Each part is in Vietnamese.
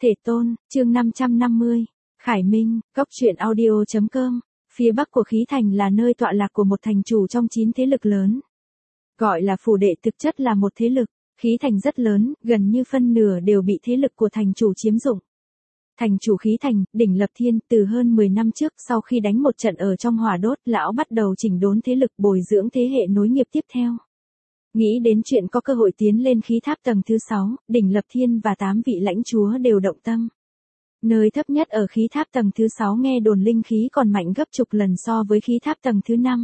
Thể tôn, chương 550. Khải Minh, Cốc truyện audio.com. Phía bắc của khí thành là nơi tọa lạc của một thành chủ trong 9 thế lực lớn. Gọi là phủ đệ thực chất là một thế lực, khí thành rất lớn, gần như phân nửa đều bị thế lực của thành chủ chiếm dụng. Thành chủ khí thành, Đỉnh Lập Thiên, từ hơn 10 năm trước sau khi đánh một trận ở trong hỏa đốt, lão bắt đầu chỉnh đốn thế lực bồi dưỡng thế hệ nối nghiệp tiếp theo. Nghĩ đến chuyện có cơ hội tiến lên khí tháp tầng thứ 6, Đỉnh Lập Thiên và 8 vị lãnh chúa đều động tâm. Nơi thấp nhất ở khí tháp tầng thứ 6 nghe đồn linh khí còn mạnh gấp chục lần so với khí tháp tầng thứ 5.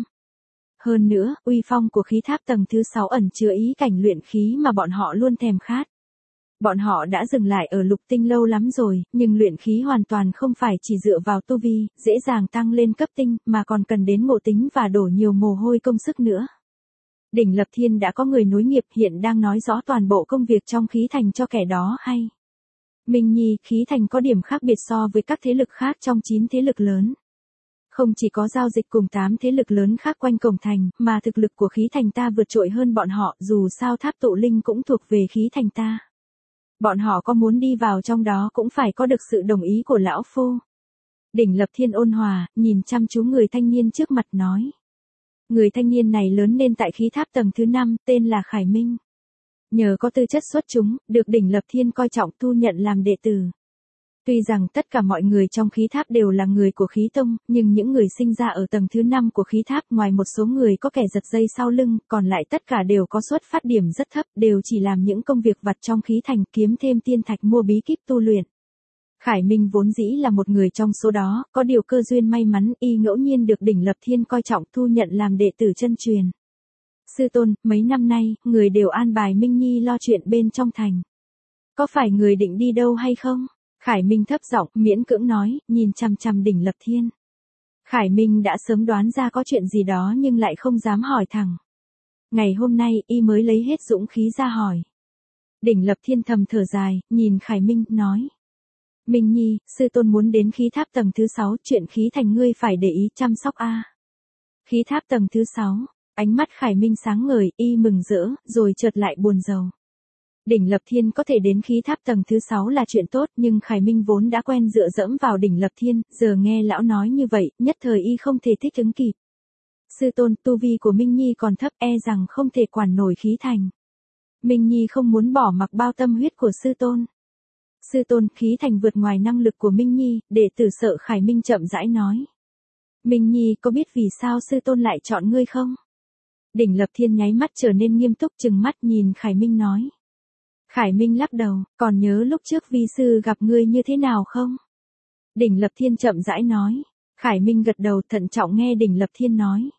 Hơn nữa, uy phong của khí tháp tầng thứ 6 ẩn chứa ý cảnh luyện khí mà bọn họ luôn thèm khát. Bọn họ đã dừng lại ở lục tinh lâu lắm rồi, nhưng luyện khí hoàn toàn không phải chỉ dựa vào tu vi, dễ dàng tăng lên cấp tinh, mà còn cần đến ngộ tính và đổ nhiều mồ hôi công sức nữa. Đỉnh Lập Thiên đã có người nối nghiệp, hiện đang nói rõ toàn bộ công việc trong khí thành cho kẻ đó hay. Minh Nhi, khí thành có điểm khác biệt so với các thế lực khác trong 9 thế lực lớn. Không chỉ có giao dịch cùng 8 thế lực lớn khác quanh cổng thành, mà thực lực của khí thành ta vượt trội hơn bọn họ, dù sao tháp tụ linh cũng thuộc về khí thành ta. Bọn họ có muốn đi vào trong đó cũng phải có được sự đồng ý của lão phu. Đỉnh Lập Thiên ôn hòa, nhìn chăm chú người thanh niên trước mặt nói. Người thanh niên này lớn lên tại khí tháp tầng thứ 5, tên là Khải Minh. Nhờ có tư chất xuất chúng, được Đỉnh Lập Thiên coi trọng thu nhận làm đệ tử. Tuy rằng tất cả mọi người trong khí tháp đều là người của khí tông, nhưng những người sinh ra ở tầng thứ 5 của khí tháp ngoài một số người có kẻ giật dây sau lưng, còn lại tất cả đều có xuất phát điểm rất thấp, đều chỉ làm những công việc vặt trong khí thành kiếm thêm tiên thạch mua bí kíp tu luyện. Khải Minh vốn dĩ là một người trong số đó, có điều cơ duyên may mắn y ngẫu nhiên được Đỉnh Lập Thiên coi trọng thu nhận làm đệ tử chân truyền. Sư tôn, mấy năm nay, người đều an bài Minh Nhi lo chuyện bên trong thành. Có phải người định đi đâu hay không? Khải Minh thấp giọng, miễn cưỡng nói, nhìn chằm chằm Đỉnh Lập Thiên. Khải Minh đã sớm đoán ra có chuyện gì đó nhưng lại không dám hỏi thẳng. Ngày hôm nay, y mới lấy hết dũng khí ra hỏi. Đỉnh Lập Thiên thầm thở dài, nhìn Khải Minh, nói. Minh Nhi, sư tôn muốn đến khí tháp tầng thứ 6, chuyện khí thành ngươi phải để ý chăm sóc a. Khí tháp tầng thứ 6, ánh mắt Khải Minh sáng ngời, y mừng rỡ, rồi chợt lại buồn rầu. Đỉnh Lập Thiên có thể đến khí tháp tầng thứ 6 là chuyện tốt, nhưng Khải Minh vốn đã quen dựa dẫm vào Đỉnh Lập Thiên, giờ nghe lão nói như vậy, nhất thời y không thể thích ứng kịp. Sư tôn, tu vi của Minh Nhi còn thấp, e rằng không thể quản nổi khí thành. Minh Nhi không muốn bỏ mặc bao tâm huyết của sư tôn. Sư tôn, khí thành vượt ngoài năng lực của Minh Nhi, đệ tử sợ. Khải Minh chậm rãi nói. Minh Nhi có biết vì sao sư tôn lại chọn ngươi không? Đỉnh Lập Thiên nháy mắt trở nên nghiêm túc, trừng mắt nhìn Khải Minh nói. Khải Minh lắc đầu, còn nhớ lúc trước vi sư gặp ngươi như thế nào không? Đỉnh Lập Thiên chậm rãi nói. Khải Minh gật đầu thận trọng nghe Đỉnh Lập Thiên nói.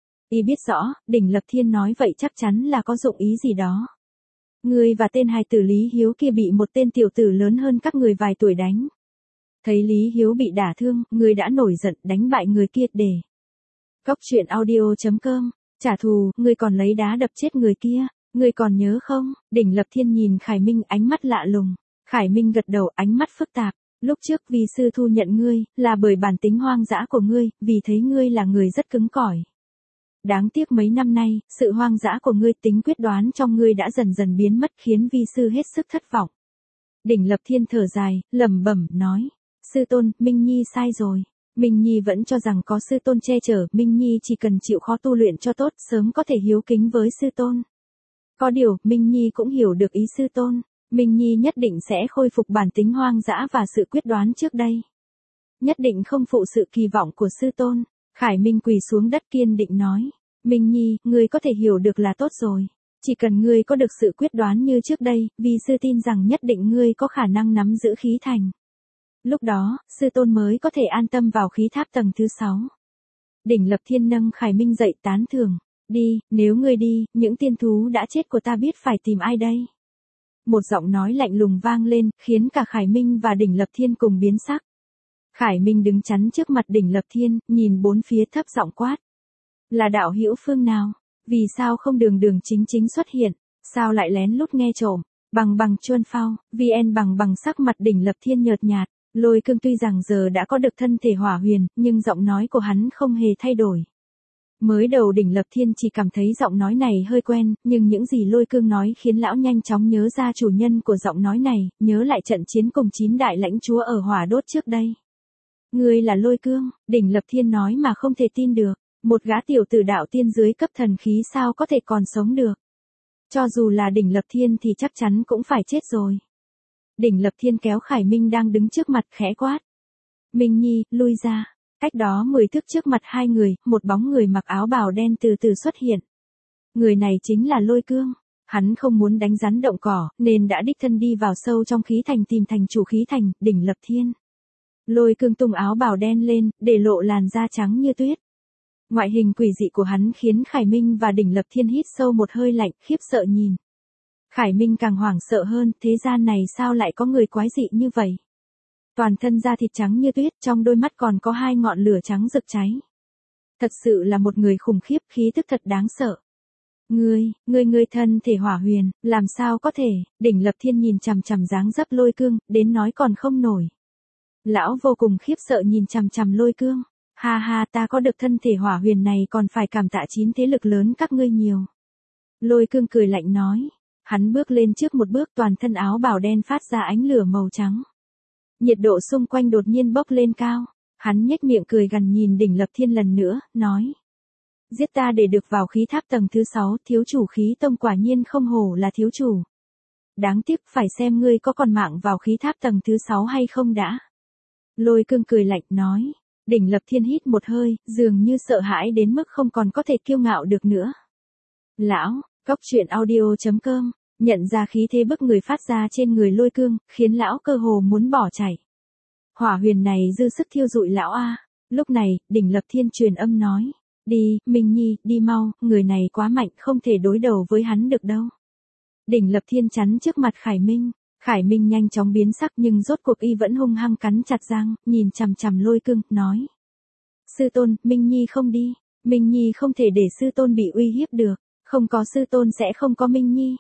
Y biết rõ, Đỉnh Lập Thiên nói vậy chắc chắn là có dụng ý gì đó. Ngươi và tên hài tử Lý Hiếu kia bị một tên tiểu tử lớn hơn các người vài tuổi đánh. Thấy Lý Hiếu bị đả thương, ngươi đã nổi giận đánh bại người kia để. Cốc truyện audio.com, trả thù, ngươi còn lấy đá đập chết người kia, ngươi còn nhớ không? Đỉnh Lập Thiên nhìn Khải Minh ánh mắt lạ lùng. Khải Minh gật đầu ánh mắt phức tạp. Lúc trước vì sư thu nhận ngươi, là bởi bản tính hoang dã của ngươi, vì thấy ngươi là người rất cứng cỏi. Đáng tiếc mấy năm nay, sự hoang dã của ngươi tính quyết đoán trong ngươi đã dần dần biến mất khiến vi sư hết sức thất vọng. Đỉnh Lập Thiên thở dài, lẩm bẩm, nói. Sư tôn, Minh Nhi sai rồi. Minh Nhi vẫn cho rằng có sư tôn che chở, Minh Nhi chỉ cần chịu khó tu luyện cho tốt, sớm có thể hiếu kính với sư tôn. Có điều, Minh Nhi cũng hiểu được ý sư tôn. Minh Nhi nhất định sẽ khôi phục bản tính hoang dã và sự quyết đoán trước đây. Nhất định không phụ sự kỳ vọng của sư tôn. Khải Minh quỳ xuống đất kiên định nói. Minh Nhi, ngươi có thể hiểu được là tốt rồi. Chỉ cần ngươi có được sự quyết đoán như trước đây, vì sư tin rằng nhất định ngươi có khả năng nắm giữ khí thành. Lúc đó, sư tôn mới có thể an tâm vào khí tháp tầng thứ 6. Đỉnh Lập Thiên nâng Khải Minh dậy tán thưởng. Đi, nếu ngươi đi, những tiên thú đã chết của ta biết phải tìm ai đây? Một giọng nói lạnh lùng vang lên, khiến cả Khải Minh và Đỉnh Lập Thiên cùng biến sắc. Khải Minh đứng chắn trước mặt Đỉnh Lập Thiên, nhìn bốn phía thấp giọng quát. Là đạo hữu phương nào? Vì sao không đường đường chính chính xuất hiện? Sao lại lén lút nghe trộm? Bằng chuân phao, VN bằng sắc mặt Đỉnh Lập Thiên nhợt nhạt. Lôi Cương tuy rằng giờ đã có được thân thể hỏa huyền, nhưng giọng nói của hắn không hề thay đổi. Mới đầu Đỉnh Lập Thiên chỉ cảm thấy giọng nói này hơi quen, nhưng những gì Lôi Cương nói khiến lão nhanh chóng nhớ ra chủ nhân của giọng nói này, nhớ lại trận chiến cùng 9 đại lãnh chúa ở Hỏa Đốt trước đây. Ngươi là Lôi Cương, Đỉnh Lập Thiên nói mà không thể tin được, một gã tiểu tử đạo tiên dưới cấp thần khí sao có thể còn sống được. Cho dù là Đỉnh Lập Thiên thì chắc chắn cũng phải chết rồi. Đỉnh Lập Thiên kéo Khải Minh đang đứng trước mặt khẽ quát. Minh Nhi, lui ra. Cách đó 10 thước trước mặt hai người, một bóng người mặc áo bào đen từ từ xuất hiện. Người này chính là Lôi Cương. Hắn không muốn đánh rắn động cỏ, nên đã đích thân đi vào sâu trong khí thành tìm thành chủ khí thành, Đỉnh Lập Thiên. Lôi Cương tung áo bào đen lên, để lộ làn da trắng như tuyết. Ngoại hình quỷ dị của hắn khiến Khải Minh và Đỉnh Lập Thiên hít sâu một hơi lạnh, khiếp sợ nhìn. Khải Minh càng hoảng sợ hơn, thế gian này sao lại có người quái dị như vậy? Toàn thân da thịt trắng như tuyết, trong đôi mắt còn có 2 ngọn lửa trắng rực cháy. Thật sự là một người khủng khiếp, khí tức thật đáng sợ. Ngươi thân thể hỏa huyền, làm sao có thể? Đỉnh Lập Thiên nhìn chằm chằm dáng dấp Lôi Cương, đến nói còn không nổi. Lão vô cùng khiếp sợ nhìn chằm chằm Lôi Cương. Ha ha, ta có được thân thể hỏa huyền này còn phải cảm tạ 9 thế lực lớn các ngươi nhiều. Lôi Cương cười lạnh nói. Hắn bước lên trước một bước, toàn thân áo bào đen phát ra ánh lửa màu trắng. Nhiệt độ xung quanh đột nhiên bốc lên cao. Hắn nhếch miệng cười gằn nhìn Đỉnh Lập Thiên lần nữa, nói. Giết ta để được vào khí tháp tầng thứ 6, thiếu chủ khí tông quả nhiên không hổ là thiếu chủ. Đáng tiếc phải xem ngươi có còn mạng vào khí tháp tầng thứ 6 hay không đã. Lôi Cương cười lạnh nói. Đỉnh Lập Thiên hít một hơi, dường như sợ hãi đến mức không còn có thể kiêu ngạo được nữa. Lão, Cốc Truyện Audio.com, nhận ra khí thế bức người phát ra trên người Lôi Cương, khiến lão cơ hồ muốn bỏ chạy. Hỏa huyền này dư sức thiêu dụi lão a. Lúc này, Đỉnh Lập Thiên truyền âm nói. Đi, Minh Nhi, đi mau, người này quá mạnh, không thể đối đầu với hắn được đâu. Đỉnh Lập Thiên chắn trước mặt Khải Minh. Khải Minh nhanh chóng biến sắc nhưng rốt cuộc y vẫn hung hăng cắn chặt răng, nhìn chằm chằm Lôi Cương, nói. Sư tôn, Minh Nhi không đi. Minh Nhi không thể để sư tôn bị uy hiếp được. Không có sư tôn sẽ không có Minh Nhi.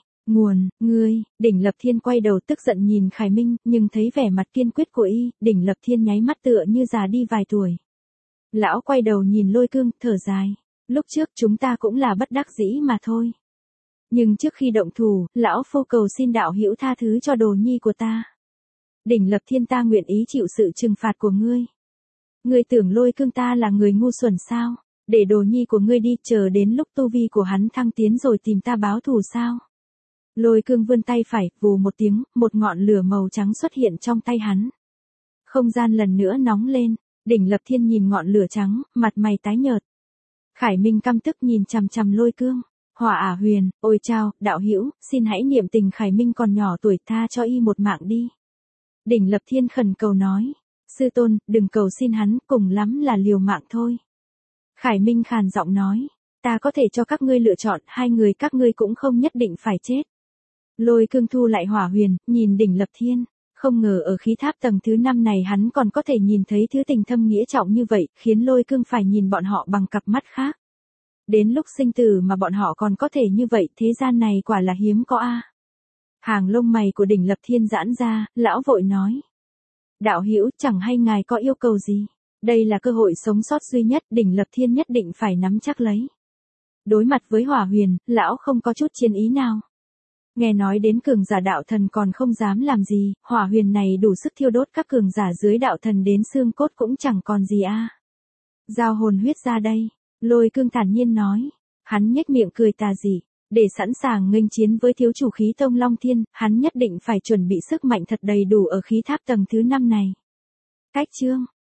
Đỉnh Lập Thiên quay đầu tức giận nhìn Khải Minh, nhưng thấy vẻ mặt kiên quyết của y, Đỉnh Lập Thiên nháy mắt tựa như già đi vài tuổi. Lão quay đầu nhìn Lôi Cương, thở dài. Lúc trước chúng ta cũng là bất đắc dĩ mà thôi. Nhưng trước khi động thủ, lão phu cầu xin đạo hữu tha thứ cho đồ nhi của ta. Đỉnh Lập Thiên, ta nguyện ý chịu sự trừng phạt của ngươi. Ngươi tưởng Lôi Cương ta là người ngu xuẩn sao? Để đồ nhi của ngươi đi, chờ đến lúc tu vi của hắn thăng tiến rồi tìm ta báo thù sao? Lôi Cương vươn tay phải, vù một tiếng, một ngọn lửa màu trắng xuất hiện trong tay hắn. Không gian lần nữa nóng lên, Đỉnh Lập Thiên nhìn ngọn lửa trắng, mặt mày tái nhợt. Khải Minh căm tức nhìn chằm chằm Lôi Cương. Hỏa Ả Huyền, ôi chao, đạo hữu, xin hãy niệm tình Khải Minh còn nhỏ tuổi, tha cho y một mạng đi. Đỉnh Lập Thiên khẩn cầu nói. Sư tôn, đừng cầu xin hắn, cùng lắm là liều mạng thôi. Khải Minh khàn giọng nói. Ta có thể cho các ngươi lựa chọn, hai người các ngươi cũng không nhất định phải chết. Lôi Cương thu lại hỏa huyền, nhìn Đỉnh Lập Thiên. Không ngờ ở khí tháp tầng thứ 5 này hắn còn có thể nhìn thấy thứ tình thâm nghĩa trọng như vậy, khiến Lôi Cương phải nhìn bọn họ bằng cặp mắt khác. Đến lúc sinh tử mà bọn họ còn có thể như vậy, thế gian này quả là hiếm có a. Hàng lông mày của Đỉnh Lập Thiên giãn ra, lão vội nói. Đạo hữu, chẳng hay ngài có yêu cầu gì? Đây là cơ hội sống sót duy nhất, Đỉnh Lập Thiên nhất định phải nắm chắc lấy. Đối mặt với hỏa huyền, lão không có chút chiến ý nào. Nghe nói đến cường giả đạo thần còn không dám làm gì, hỏa huyền này đủ sức thiêu đốt các cường giả dưới đạo thần đến xương cốt cũng chẳng còn gì a. Giao hồn huyết ra đây. Lôi Cương thản nhiên nói. Hắn nhếch miệng cười tà dị. Để sẵn sàng nghênh chiến với thiếu chủ khí tông Long Thiên, hắn nhất định phải chuẩn bị sức mạnh thật đầy đủ ở khí tháp tầng thứ 5 này. Cách chương.